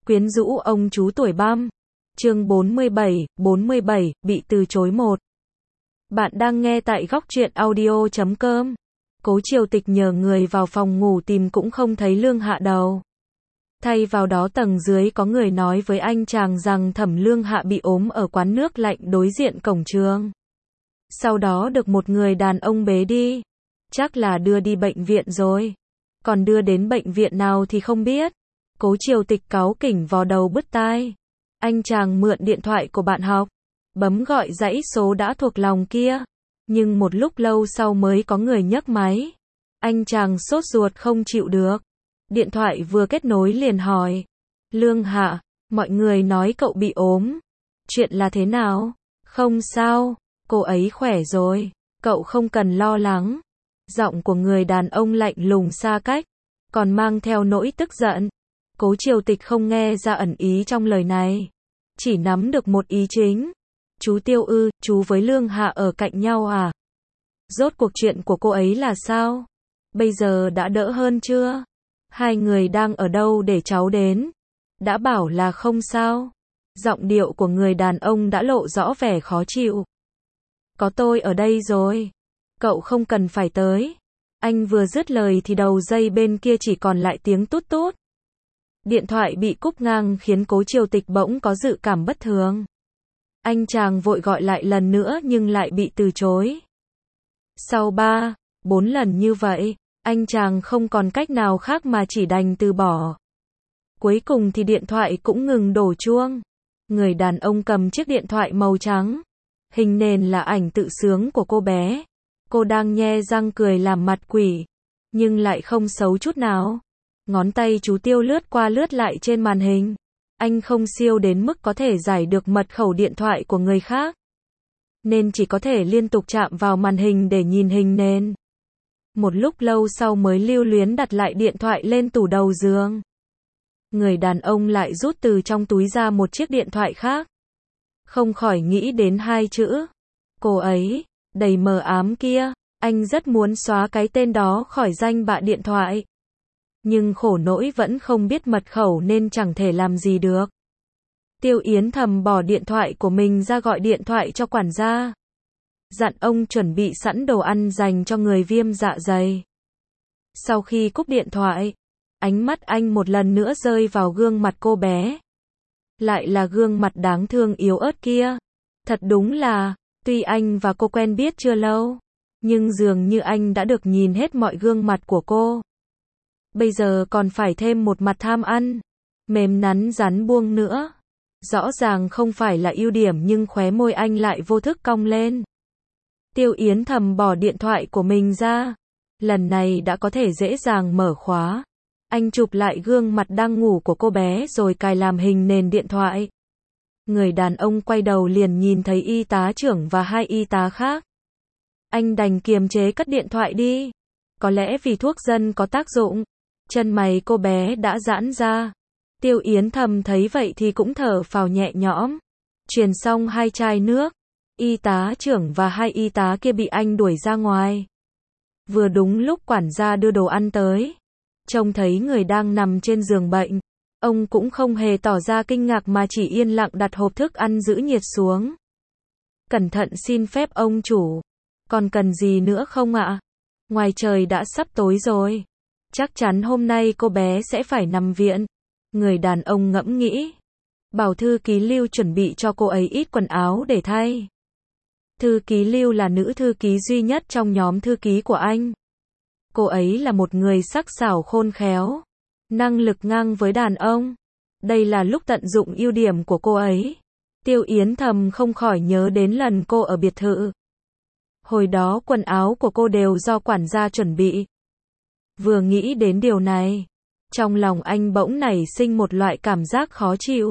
Quyến rũ ông chú tuổi băm. Chương 47, bị từ chối một. Bạn đang nghe tại góc truyện audio.com. Cố Triều Tịch nhờ người vào phòng ngủ tìm cũng không thấy Lương Hạ đâu. Thay vào đó tầng dưới có người nói với anh chàng rằng Thẩm Lương Hạ bị ốm ở quán nước lạnh đối diện cổng trường. Sau đó được một người đàn ông bế đi. Chắc là đưa đi bệnh viện rồi. Còn đưa đến bệnh viện nào thì không biết. Cố Triều Tịch cáu kỉnh vò đầu bứt tai. Anh chàng mượn điện thoại của bạn học, bấm gọi dãy số đã thuộc lòng kia. Nhưng một lúc lâu sau mới có người nhấc máy. Anh chàng sốt ruột không chịu được. Điện thoại vừa kết nối liền hỏi. Lương Hạ, mọi người nói cậu bị ốm. Chuyện là thế nào? Không sao, cô ấy khỏe rồi. Cậu không cần lo lắng. Giọng của người đàn ông lạnh lùng xa cách, còn mang theo nỗi tức giận. Cố Triều Tịch không nghe ra ẩn ý trong lời này, chỉ nắm được một ý chính. Chú Tiêu ư, chú với Lương Hạ ở cạnh nhau à? Rốt cuộc chuyện của cô ấy là sao? Bây giờ đã đỡ hơn chưa? Hai người đang ở đâu để cháu đến? Đã bảo là không sao. Giọng điệu của người đàn ông đã lộ rõ vẻ khó chịu. Có tôi ở đây rồi. Cậu không cần phải tới. Anh vừa dứt lời thì đầu dây bên kia chỉ còn lại tiếng tút tút. Điện thoại bị cúp ngang khiến Cố Triều Tịch bỗng có dự cảm bất thường. Anh chàng vội gọi lại lần nữa nhưng lại bị từ chối. Sau 3-4 lần như vậy, anh chàng không còn cách nào khác mà chỉ đành từ bỏ. Cuối cùng thì điện thoại cũng ngừng đổ chuông. Người đàn ông cầm chiếc điện thoại màu trắng. Hình nền là ảnh tự sướng của cô bé. Cô đang nhe răng cười làm mặt quỷ, nhưng lại không xấu chút nào. Ngón tay chú Tiêu lướt qua lướt lại trên màn hình. Anh không siêu đến mức có thể giải được mật khẩu điện thoại của người khác, nên chỉ có thể liên tục chạm vào màn hình để nhìn hình nền. Một lúc lâu sau mới lưu luyến đặt lại điện thoại lên tủ đầu giường. Người đàn ông lại rút từ trong túi ra một chiếc điện thoại khác. Không khỏi nghĩ đến hai chữ. Cô ấy, đầy mờ ám kia. Anh rất muốn xóa cái tên đó khỏi danh bạ điện thoại. Nhưng khổ nỗi vẫn không biết mật khẩu nên chẳng thể làm gì được. Tiêu Yến thầm bỏ điện thoại của mình ra gọi điện thoại cho quản gia. Dặn ông chuẩn bị sẵn đồ ăn dành cho người viêm dạ dày. Sau khi cúp điện thoại, ánh mắt anh một lần nữa rơi vào gương mặt cô bé. Lại là gương mặt đáng thương yếu ớt kia. Thật đúng là, tuy anh và cô quen biết chưa lâu, nhưng dường như anh đã được nhìn hết mọi gương mặt của cô. Bây giờ còn phải thêm một mặt tham ăn, mềm nắn rắn buông nữa. Rõ ràng không phải là ưu điểm nhưng khóe môi anh lại vô thức cong lên. Tiêu Yến thầm bỏ điện thoại của mình ra. Lần này đã có thể dễ dàng mở khóa. Anh chụp lại gương mặt đang ngủ của cô bé rồi cài làm hình nền điện thoại. Người đàn ông quay đầu liền nhìn thấy y tá trưởng và hai y tá khác. Anh đành kiềm chế cất điện thoại đi. Có lẽ vì thuốc dân có tác dụng. Chân mày cô bé đã giãn ra. Tiêu Yến thầm thấy vậy thì cũng thở phào nhẹ nhõm. Truyền xong hai chai nước, y tá trưởng và hai y tá kia bị anh đuổi ra ngoài. Vừa đúng lúc quản gia đưa đồ ăn tới. Trông thấy người đang nằm trên giường bệnh, ông cũng không hề tỏ ra kinh ngạc mà chỉ yên lặng đặt hộp thức ăn giữ nhiệt xuống. Cẩn thận xin phép ông chủ. Còn cần gì nữa không ạ? Ngoài trời đã sắp tối rồi. Chắc chắn hôm nay cô bé sẽ phải nằm viện. Người đàn ông ngẫm nghĩ. Bảo thư ký Lưu chuẩn bị cho cô ấy ít quần áo để thay. Thư ký Lưu là nữ thư ký duy nhất trong nhóm thư ký của anh. Cô ấy là một người sắc sảo khôn khéo, năng lực ngang với đàn ông. Đây là lúc tận dụng ưu điểm của cô ấy. Tiêu Yến thầm không khỏi nhớ đến lần cô ở biệt thự. Hồi đó quần áo của cô đều do quản gia chuẩn bị. Vừa nghĩ đến điều này, trong lòng anh bỗng nảy sinh một loại cảm giác khó chịu.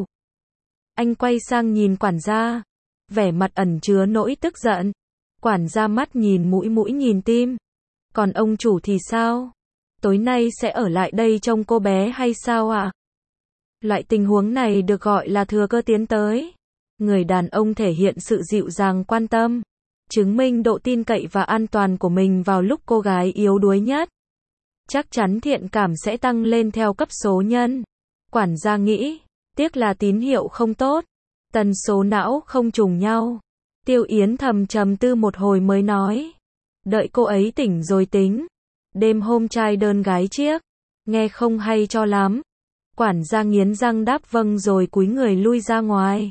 Anh quay sang nhìn quản gia, vẻ mặt ẩn chứa nỗi tức giận. Quản gia mắt nhìn mũi mũi nhìn tim. Còn ông chủ thì sao? Tối nay sẽ ở lại đây trông cô bé hay sao ạ? Loại tình huống này được gọi là thừa cơ tiến tới. Người đàn ông thể hiện sự dịu dàng quan tâm, chứng minh độ tin cậy và an toàn của mình vào lúc cô gái yếu đuối nhất. Chắc chắn thiện cảm sẽ tăng lên theo cấp số nhân. Quản gia nghĩ, Tiếc là tín hiệu không tốt. Tần số não không trùng nhau. Tiêu Yến thầm trầm tư một hồi mới nói. Đợi cô ấy tỉnh rồi tính. Đêm hôm trai đơn gái chiếc. Nghe không hay cho lắm. Quản gia nghiến răng đáp vâng rồi cúi người lui ra ngoài.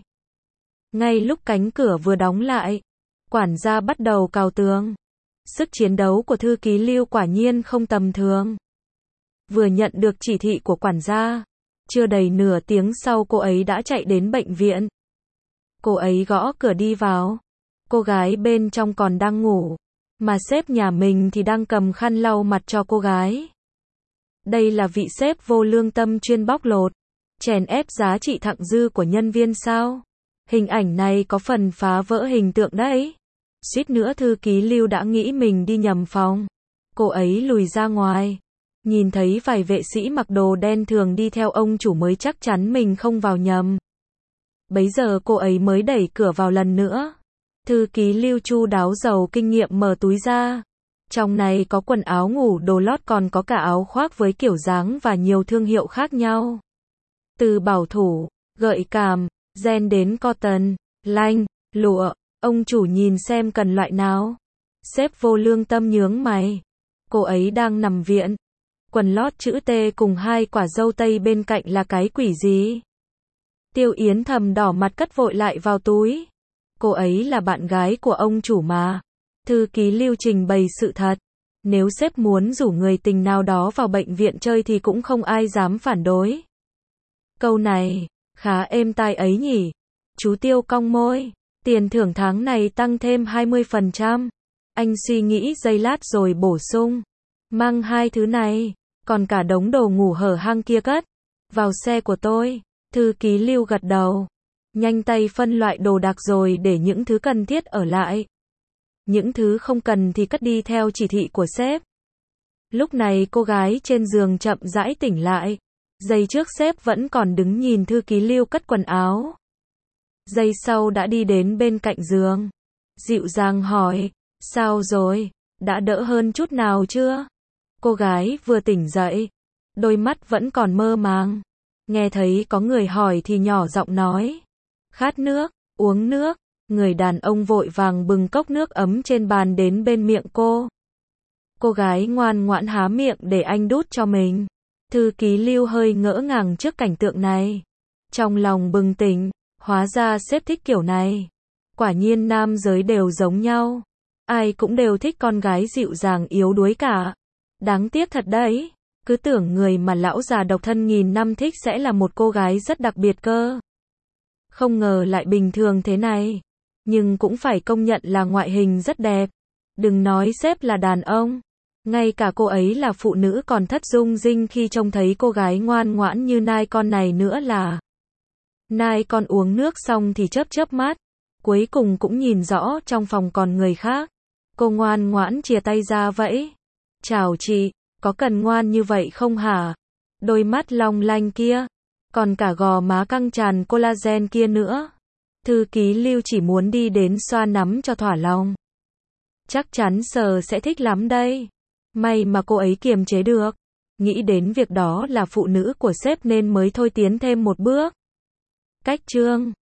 Ngay lúc cánh cửa vừa đóng lại, quản gia bắt đầu cào tường. Sức chiến đấu của thư ký Lưu quả nhiên không tầm thường. Vừa nhận được chỉ thị của quản gia, chưa đầy nửa tiếng sau cô ấy đã chạy đến bệnh viện. Cô ấy gõ cửa đi vào. Cô gái bên trong còn đang ngủ, mà sếp nhà mình thì đang cầm khăn lau mặt cho cô gái. Đây là vị sếp vô lương tâm chuyên bóc lột, chèn ép giá trị thặng dư của nhân viên sao? Hình ảnh này có phần phá vỡ hình tượng đấy. Suýt nữa thư ký Lưu đã nghĩ mình đi nhầm phòng. Cô ấy lùi ra ngoài, nhìn thấy vài vệ sĩ mặc đồ đen thường đi theo ông chủ mới chắc chắn mình không vào nhầm. Bấy giờ cô ấy mới đẩy cửa vào lần nữa. Thư ký Lưu chu đáo giàu kinh nghiệm mở túi ra. Trong này có quần áo ngủ, đồ lót, còn có cả áo khoác với kiểu dáng và nhiều thương hiệu khác nhau. Từ bảo thủ, gợi cảm, ren đến cotton, lanh, lụa. Ông chủ nhìn xem cần loại nào. Sếp vô lương tâm nhướng mày. Cô ấy đang nằm viện. Quần lót chữ T cùng 2 quả dâu tây bên cạnh là cái quỷ gì? Tiêu Yến thầm đỏ mặt cất vội lại vào túi. Cô ấy là bạn gái của ông chủ mà. Thư ký Lưu trình bày sự thật. Nếu sếp muốn rủ người tình nào đó vào bệnh viện chơi thì cũng không ai dám phản đối. Câu này khá êm tai ấy nhỉ. Chú Tiêu cong môi. Tiền thưởng tháng này tăng thêm 20%. Anh suy nghĩ giây lát rồi bổ sung. Mang 2 thứ này, còn cả đống đồ ngủ hở hang kia cất vào xe của tôi. Thư ký Lưu gật đầu. Nhanh tay phân loại đồ đạc rồi để những thứ cần thiết ở lại. Những thứ không cần thì cất đi theo chỉ thị của sếp. Lúc này cô gái trên giường chậm rãi tỉnh lại. Giây trước sếp vẫn còn đứng nhìn thư ký Lưu cất quần áo. Giây sau đã đi đến bên cạnh giường. Dịu dàng hỏi, sao rồi, đã đỡ hơn chút nào chưa? Cô gái vừa tỉnh dậy, đôi mắt vẫn còn mơ màng. Nghe thấy có người hỏi thì nhỏ giọng nói, khát nước, uống nước. Người đàn ông vội vàng bưng cốc nước ấm trên bàn đến bên miệng cô. Cô gái ngoan ngoãn há miệng để anh đút cho mình. Thư ký Lưu hơi ngỡ ngàng trước cảnh tượng này. Trong lòng bừng tỉnh, hóa ra sếp thích kiểu này. Quả nhiên nam giới đều giống nhau. Ai cũng đều thích con gái dịu dàng yếu đuối cả. Đáng tiếc thật đấy. Cứ tưởng người mà lão già độc thân nghìn năm thích sẽ là một cô gái rất đặc biệt cơ. Không ngờ lại bình thường thế này. Nhưng cũng phải công nhận là ngoại hình rất đẹp. Đừng nói sếp là đàn ông. Ngay cả cô ấy là phụ nữ còn thất dung dinh khi trông thấy cô gái ngoan ngoãn như nai con này nữa là. Nai con uống nước xong thì chớp chớp mắt. Cuối cùng cũng nhìn rõ trong phòng còn người khác. Cô ngoan ngoãn chìa tay ra vẫy. Chào chị, có cần ngoan như vậy không hả? Đôi mắt long lanh kia. Còn cả gò má căng tràn collagen kia nữa. Thư ký Lưu chỉ muốn đi đến xoa nắm cho thỏa lòng. Chắc chắn sờ sẽ thích lắm đây. May mà cô ấy kiềm chế được. Nghĩ đến việc đó là phụ nữ của sếp nên mới thôi tiến thêm một bước. Cách chương